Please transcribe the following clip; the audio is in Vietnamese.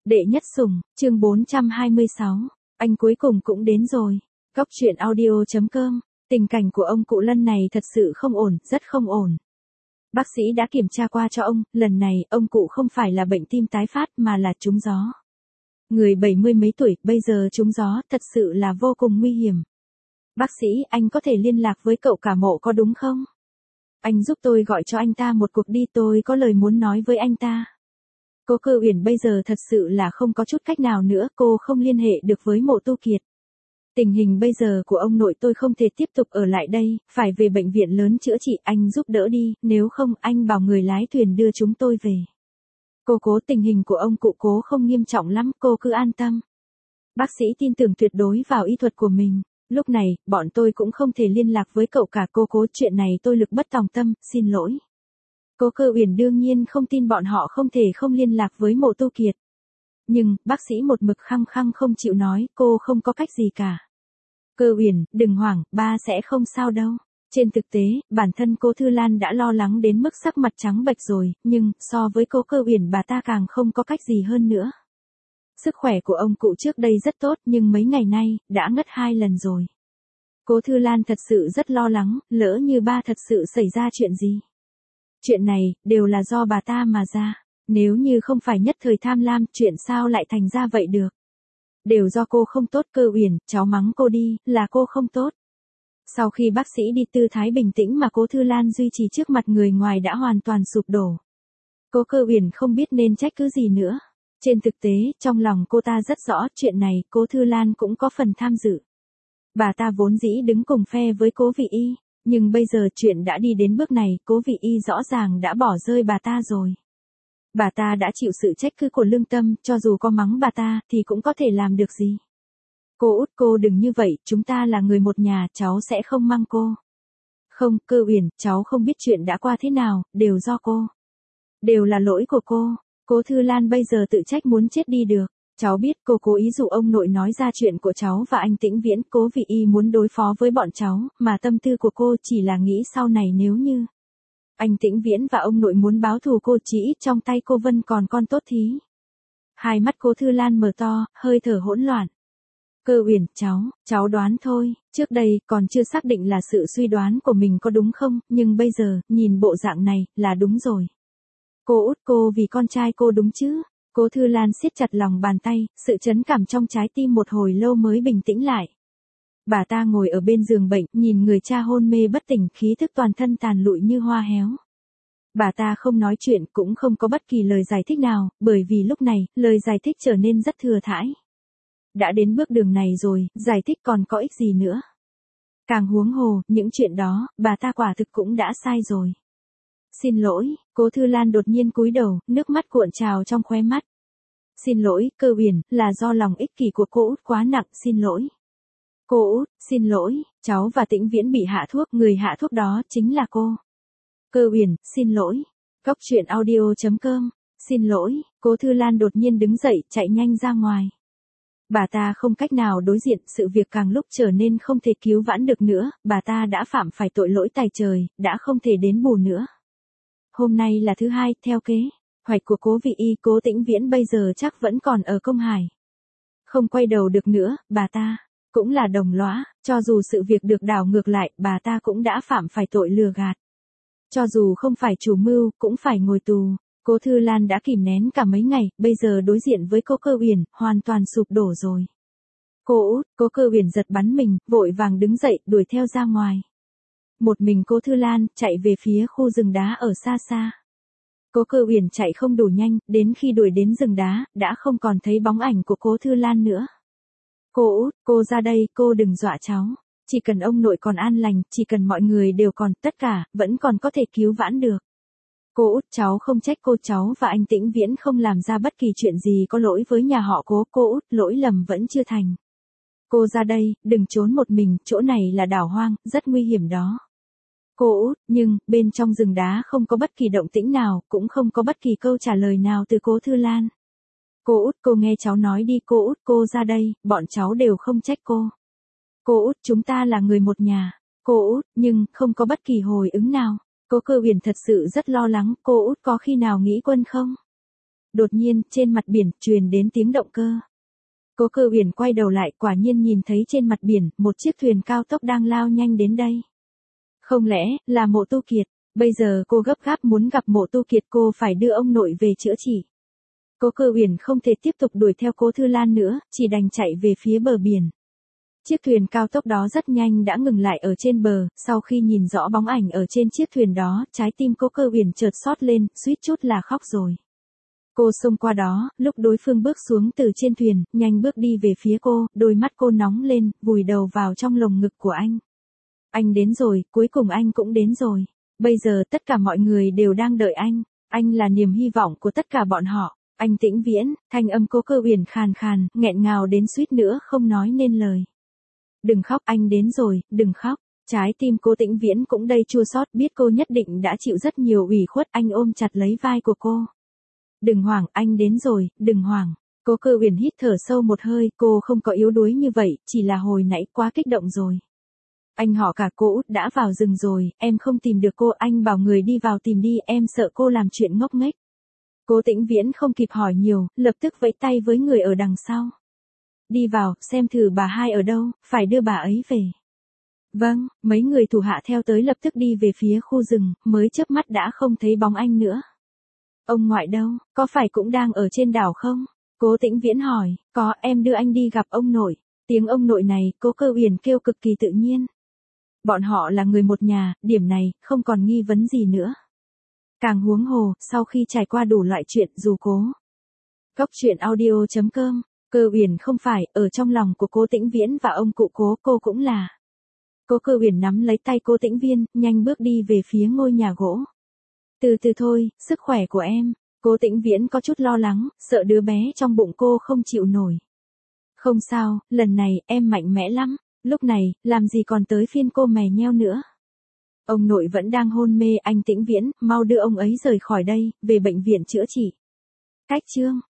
Đệ nhất sủng, chương 426. Anh cuối cùng cũng đến rồi. Góc truyện audio.com. Tình cảnh của ông cụ Lân này thật sự không ổn, rất không ổn. Bác sĩ đã kiểm tra qua cho ông, lần này ông cụ không phải là bệnh tim tái phát mà là trúng gió. Người 70 mấy tuổi, bây giờ trúng gió, thật sự là vô cùng nguy hiểm. Bác sĩ, anh có thể liên lạc với cậu cả Mộ có đúng không? Anh giúp tôi gọi cho anh ta một cuộc đi, tôi có lời muốn nói với anh ta. Cô Cơ Uyển bây giờ thật sự là không có chút cách nào nữa, cô không liên hệ được với Mộ Tu Kiệt. Tình hình bây giờ của ông nội tôi không thể tiếp tục ở lại đây, phải về bệnh viện lớn chữa trị, anh giúp đỡ đi, nếu không anh bảo người lái thuyền đưa chúng tôi về. Cô cố, tình hình của ông cụ Cố không nghiêm trọng lắm, cô cứ an tâm. Bác sĩ tin tưởng tuyệt đối vào y thuật của mình. Lúc này, bọn tôi cũng không thể liên lạc với cậu cả cô Cố, chuyện này tôi lực bất tòng tâm, xin lỗi. Cô Cơ Uyển đương nhiên không tin bọn họ không thể không liên lạc với Mộ Tu Kiệt. Nhưng, bác sĩ một mực khăng khăng không chịu nói, cô không có cách gì cả. Cơ Uyển, đừng hoảng, ba sẽ không sao đâu. Trên thực tế, bản thân cô Thư Lan đã lo lắng đến mức sắc mặt trắng bệch rồi, nhưng, so với cô Cơ Uyển bà ta càng không có cách gì hơn nữa. Sức khỏe của ông cụ trước đây rất tốt nhưng mấy ngày nay, đã ngất 2 lần rồi. Cô Thư Lan thật sự rất lo lắng, lỡ như ba thật sự xảy ra chuyện gì. Chuyện này, đều là do bà ta mà ra. Nếu như không phải nhất thời tham lam, chuyện sao lại thành ra vậy được. Đều do cô không tốt. Cơ Uyển, cháu mắng cô đi, là cô không tốt. Sau khi bác sĩ đi, tư thái bình tĩnh mà cô Thư Lan duy trì trước mặt người ngoài đã hoàn toàn sụp đổ. Cô Cơ Uyển không biết nên trách cứ gì nữa. Trên thực tế, trong lòng cô ta rất rõ, chuyện này, cô Thư Lan cũng có phần tham dự. Bà ta vốn dĩ đứng cùng phe với Cố Vị Y. Nhưng bây giờ chuyện đã đi đến bước này, Cố Vị Y rõ ràng đã bỏ rơi bà ta rồi. Bà ta đã chịu sự trách cứ của lương tâm, cho dù có mắng bà ta, thì cũng có thể làm được gì. Cô út, cô đừng như vậy, chúng ta là người một nhà, cháu sẽ không mang cô. Không, Cơ Uyển, cháu không biết chuyện đã qua thế nào, đều do cô. Đều là lỗi của cô. Cố Thư Lan bây giờ tự trách muốn chết đi được. Cháu biết cô cố ý dụ ông nội nói ra chuyện của cháu và anh Tĩnh Viễn, Cố Vị Y muốn đối phó với bọn cháu, mà tâm tư của cô chỉ là nghĩ sau này nếu như anh Tĩnh Viễn và ông nội muốn báo thù cô, chỉ ít trong tay cô Vân còn con tốt thí. Hai mắt Cố Thư Lan mở to, hơi thở hỗn loạn. Cơ Uyển, cháu đoán thôi, trước đây còn chưa xác định là sự suy đoán của mình có đúng không, nhưng bây giờ, nhìn bộ dạng này, là đúng rồi. Cô út, cô vì con trai cô đúng chứ? Cố Thư Lan siết chặt lòng bàn tay, sự chấn cảm trong trái tim một hồi lâu mới bình tĩnh lại. Bà ta ngồi ở bên giường bệnh, nhìn người cha hôn mê bất tỉnh, khí thức toàn thân tàn lụi như hoa héo. Bà ta không nói chuyện, cũng không có bất kỳ lời giải thích nào, bởi vì lúc này, lời giải thích trở nên rất thừa thãi. Đã đến bước đường này rồi, giải thích còn có ích gì nữa. Càng huống hồ, những chuyện đó, bà ta quả thực cũng đã sai rồi. Xin lỗi, Cố Thư Lan đột nhiên cúi đầu, nước mắt cuộn trào trong khóe mắt. Xin lỗi, Cơ Uyển, là do lòng ích kỷ của cô út quá nặng, xin lỗi. Cô út, xin lỗi, cháu và Tĩnh Viễn bị hạ thuốc, người hạ thuốc đó chính là cô. Cơ Uyển, xin lỗi. Góc truyện audio.com. Xin lỗi, Cố Thư Lan đột nhiên đứng dậy, chạy nhanh ra ngoài. Bà ta không cách nào đối diện, sự việc càng lúc trở nên không thể cứu vãn được nữa, bà ta đã phạm phải tội lỗi tày trời, đã không thể đến bù nữa. Hôm nay là thứ hai, theo kế hoạch của Cố Vị Y, Cố Tĩnh Viễn bây giờ chắc vẫn còn ở Công Hải. Không quay đầu được nữa, bà ta cũng là đồng lõa, cho dù sự việc được đảo ngược lại, bà ta cũng đã phạm phải tội lừa gạt. Cho dù không phải chủ mưu, cũng phải ngồi tù. Cố Thư Lan đã kìm nén cả mấy ngày, bây giờ đối diện với cô Cơ Uyển, hoàn toàn sụp đổ rồi. Cô út, cô Cơ Uyển giật bắn mình, vội vàng đứng dậy, đuổi theo ra ngoài. Một mình cô Thư Lan, chạy về phía khu rừng đá ở xa xa. Cô Cơ Uyển chạy không đủ nhanh, đến khi đuổi đến rừng đá, đã không còn thấy bóng ảnh của cô Thư Lan nữa. Cô út, cô ra đây, cô đừng dọa cháu. Chỉ cần ông nội còn an lành, chỉ cần mọi người đều còn, tất cả, vẫn còn có thể cứu vãn được. Cô út, cháu không trách cô, cháu và anh Tĩnh Viễn không làm ra bất kỳ chuyện gì có lỗi với nhà họ Cố. Cô út, lỗi lầm vẫn chưa thành. Cô ra đây, đừng trốn một mình, chỗ này là đảo hoang, rất nguy hiểm đó. Cô út, nhưng, bên trong rừng đá không có bất kỳ động tĩnh nào, cũng không có bất kỳ câu trả lời nào từ Cố Thư Lan. Cô út, cô nghe cháu nói đi, cô út, cô ra đây, bọn cháu đều không trách cô. Cô út, chúng ta là người một nhà. Cô út, nhưng, không có bất kỳ hồi ứng nào. Cô Cơ Uyển thật sự rất lo lắng, cô út có khi nào nghĩ Quân không? Đột nhiên, trên mặt biển, truyền đến tiếng động cơ. Cố Cơ Uyển quay đầu lại, quả nhiên nhìn thấy trên mặt biển, một chiếc thuyền cao tốc đang lao nhanh đến đây. Không lẽ, là Mộ Tu Kiệt? Bây giờ cô gấp gáp muốn gặp Mộ Tu Kiệt, cô phải đưa ông nội về chữa trị. Cố Cơ Uyển không thể tiếp tục đuổi theo Cố Thư Lan nữa, chỉ đành chạy về phía bờ biển. Chiếc thuyền cao tốc đó rất nhanh đã ngừng lại ở trên bờ, sau khi nhìn rõ bóng ảnh ở trên chiếc thuyền đó, trái tim Cố Cơ Uyển chợt xót lên, suýt chút là khóc rồi. Cô xông qua đó, lúc đối phương bước xuống từ trên thuyền, nhanh bước đi về phía cô, đôi mắt cô nóng lên, vùi đầu vào trong lồng ngực của anh. Anh đến rồi, cuối cùng anh cũng đến rồi. Bây giờ tất cả mọi người đều đang đợi anh là niềm hy vọng của tất cả bọn họ. Anh Tĩnh Viễn, thanh âm Cố Cơ Uyển khàn khàn, nghẹn ngào đến suýt nữa không nói nên lời. Đừng khóc, anh đến rồi, đừng khóc. Trái tim Cố Tĩnh Viễn cũng đầy chua xót, biết cô nhất định đã chịu rất nhiều ủy khuất, anh ôm chặt lấy vai của cô. Đừng hoảng, anh đến rồi, đừng hoảng. Cố Cơ Uyển hít thở sâu một hơi, cô không có yếu đuối như vậy, chỉ là hồi nãy quá kích động rồi. Anh họ cả cô Út đã vào rừng rồi, em không tìm được cô, anh bảo người đi vào tìm đi, em sợ cô làm chuyện ngốc nghếch. Cố Tĩnh Viễn không kịp hỏi nhiều, lập tức vẫy tay với người ở đằng sau. Đi vào, xem thử bà hai ở đâu, phải đưa bà ấy về. Vâng, mấy người thủ hạ theo tới lập tức đi về phía khu rừng, mới chớp mắt đã không thấy bóng anh nữa. Ông ngoại đâu, có phải cũng đang ở trên đảo không? Cố Tĩnh Viễn hỏi, có, em đưa anh đi gặp ông nội. Tiếng ông nội này, Cố Cơ Uyển kêu cực kỳ tự nhiên. Bọn họ là người một nhà, điểm này, không còn nghi vấn gì nữa. Càng huống hồ, sau khi trải qua đủ loại chuyện, dù Cố. Góc truyện audio.com, Cơ Uyển không phải, ở trong lòng của Cố Tĩnh Viễn và ông cụ Cố, cô cũng là. Cố Cơ Uyển nắm lấy tay Cố Tĩnh Viên, nhanh bước đi về phía ngôi nhà gỗ. Từ từ thôi, sức khỏe của em. Cố Tĩnh Viễn có chút lo lắng, sợ đứa bé trong bụng cô không chịu nổi. Không sao, lần này, em mạnh mẽ lắm. Lúc này, làm gì còn tới phiên cô mè nheo nữa. Ông nội vẫn đang hôn mê, anh Tĩnh Viễn, mau đưa ông ấy rời khỏi đây, về bệnh viện chữa trị. Cách chương.